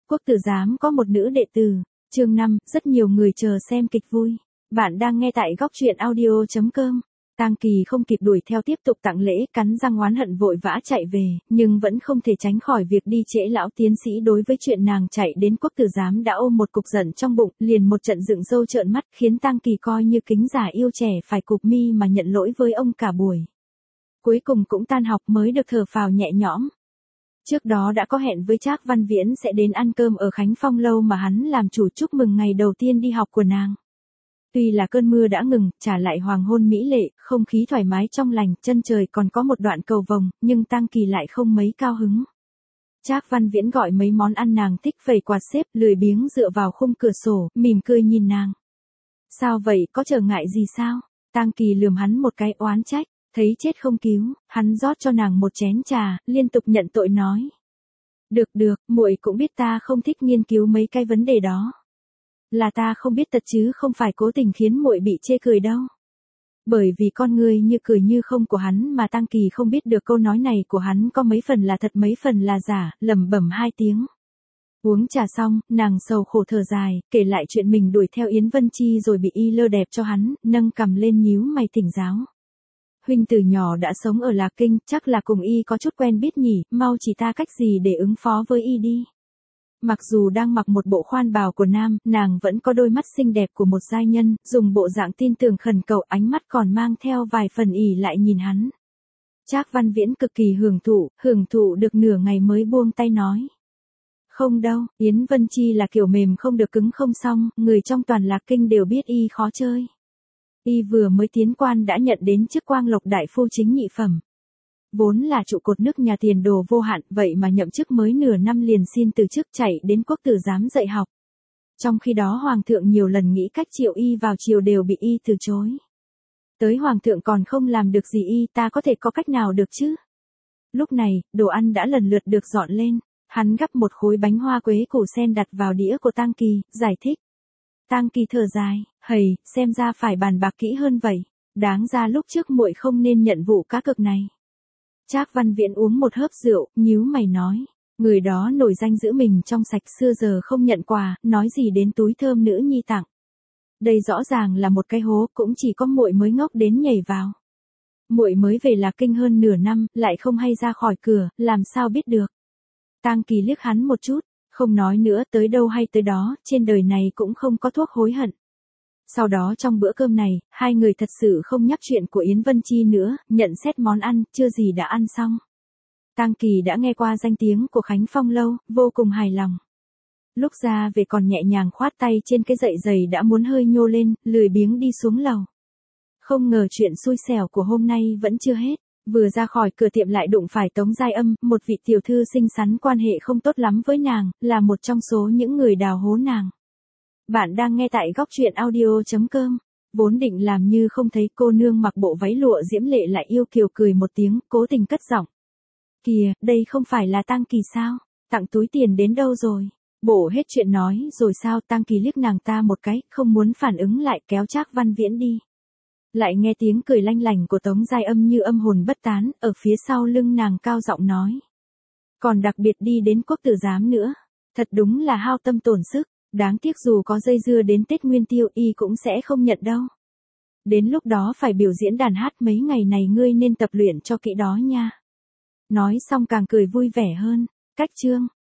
Quốc tử giám có một nữ đệ tử. Chương 5, rất nhiều người chờ xem kịch vui. Bạn đang nghe tại góc truyện audio.com. Tang Kỳ không kịp đuổi theo tiếp tục tặng lễ, cắn răng oán hận vội vã chạy về, nhưng vẫn không thể tránh khỏi việc đi trễ lão tiến sĩ. Đối với chuyện nàng chạy đến Quốc tử giám đã ôm một cục giận trong bụng, liền một trận dựng râu trợn mắt, khiến Tang Kỳ coi như kính giả yêu trẻ phải cụp mi mà nhận lỗi với ông cả buổi. Cuối cùng cũng tan học mới được thở phào nhẹ nhõm. Trước đó đã có hẹn với Trác Văn Viễn sẽ đến ăn cơm ở Khánh Phong lâu mà hắn làm chủ chúc mừng ngày đầu tiên đi học của nàng. Tuy là cơn mưa đã ngừng, trả lại hoàng hôn mỹ lệ, không khí thoải mái trong lành, chân trời còn có một đoạn cầu vồng, nhưng Tang Kỳ lại không mấy cao hứng. Trác Văn Viễn gọi mấy món ăn nàng thích, vẩy quạt xếp, lười biếng dựa vào khung cửa sổ, mỉm cười nhìn nàng. Sao vậy, có trở ngại gì sao? Tang Kỳ lườm hắn một cái oán trách. Thấy chết không cứu, hắn rót cho nàng một chén trà, liên tục nhận tội nói. Được, muội cũng biết ta không thích nghiên cứu mấy cái vấn đề đó. Là ta không biết tật chứ không phải cố tình khiến muội bị chê cười đâu. Bởi vì con người như cười như không của hắn mà Tang Kỳ không biết được câu nói này của hắn có mấy phần là thật mấy phần là giả, lẩm bẩm hai tiếng. Uống trà xong, nàng sầu khổ thở dài, kể lại chuyện mình đuổi theo Yến Vân Chi rồi bị y lơ đẹp cho hắn, nâng cằm lên nhíu mày thỉnh giáo. Huynh từ nhỏ đã sống ở Lạc Kinh, chắc là cùng y có chút quen biết nhỉ, mau chỉ ta cách gì để ứng phó với y đi. Mặc dù đang mặc một bộ khoan bào của nam, nàng vẫn có đôi mắt xinh đẹp của một giai nhân, dùng bộ dạng tin tưởng khẩn cầu, ánh mắt còn mang theo vài phần ỉ lại nhìn hắn. Trác Văn Viễn cực kỳ hưởng thụ được nửa ngày mới buông tay nói. Không đâu, Yến Vân Chi là kiểu mềm không được cứng không xong, người trong toàn Lạc Kinh đều biết y khó chơi. Y vừa mới tiến quan đã nhận đến chức Quang Lộc đại phu chính nhị phẩm. Vốn là trụ cột nước nhà tiền đồ vô hạn, vậy mà nhậm chức mới nửa năm liền xin từ chức chạy đến Quốc tử giám dạy học. Trong khi đó Hoàng thượng nhiều lần nghĩ cách triệu y vào triều đều bị y từ chối. Tới Hoàng thượng còn không làm được gì y, ta có thể có cách nào được chứ? Lúc này, đồ ăn đã lần lượt được dọn lên. Hắn gắp một khối bánh hoa quế củ sen đặt vào đĩa của Tang Kỳ, giải thích. Tang Kỳ thở dài, hầy, xem ra phải bàn bạc kỹ hơn vậy. Đáng ra lúc trước muội không nên nhận vụ cá cược này. Trác Văn Viễn uống một hớp rượu, nhíu mày nói. Người đó nổi danh giữ mình trong sạch, xưa giờ không nhận quà, nói gì đến túi thơm nữ nhi tặng. Đây rõ ràng là một cái hố, cũng chỉ có muội mới ngốc đến nhảy vào. Muội mới về Lạc Kinh hơn nửa năm, lại không hay ra khỏi cửa, làm sao biết được. Tang Kỳ liếc hắn một chút. Không nói nữa, tới đâu hay tới đó, trên đời này cũng không có thuốc hối hận. Sau đó trong bữa cơm này, hai người thật sự không nhắc chuyện của Yến Vân Chi nữa, nhận xét món ăn, chưa gì đã ăn xong. Tang Kỳ đã nghe qua danh tiếng của Khánh Phong lâu, vô cùng hài lòng. Lúc ra về còn nhẹ nhàng khoát tay trên cái dậy giày đã muốn hơi nhô lên, lười biếng đi xuống lầu. Không ngờ chuyện xui xẻo của hôm nay vẫn chưa hết. Vừa ra khỏi cửa tiệm lại đụng phải Tống Giai Âm, một vị tiểu thư xinh xắn quan hệ không tốt lắm với nàng, là một trong số những người đào hố nàng. Bạn đang nghe tại góc truyện audio.com. Vốn định làm như không thấy cô nương mặc bộ váy lụa diễm lệ lại yêu kiều cười một tiếng, cố tình cất giọng. Kìa, đây không phải là Tang Kỳ sao? Tặng túi tiền đến đâu rồi? Bổ hết chuyện nói rồi sao? Tang Kỳ liếc nàng ta một cái, không muốn phản ứng lại, kéo Trác Văn Viễn đi. Lại nghe tiếng cười lanh lảnh của Tống Giai Âm như âm hồn bất tán, ở phía sau lưng nàng cao giọng nói. Còn đặc biệt đi đến Quốc tử giám nữa. Thật đúng là hao tâm tổn sức, đáng tiếc dù có dây dưa đến Tết Nguyên Tiêu y cũng sẽ không nhận đâu. Đến lúc đó phải biểu diễn đàn hát mấy ngày này ngươi nên tập luyện cho kỹ đó nha. Nói xong càng cười vui vẻ hơn. Cách chương.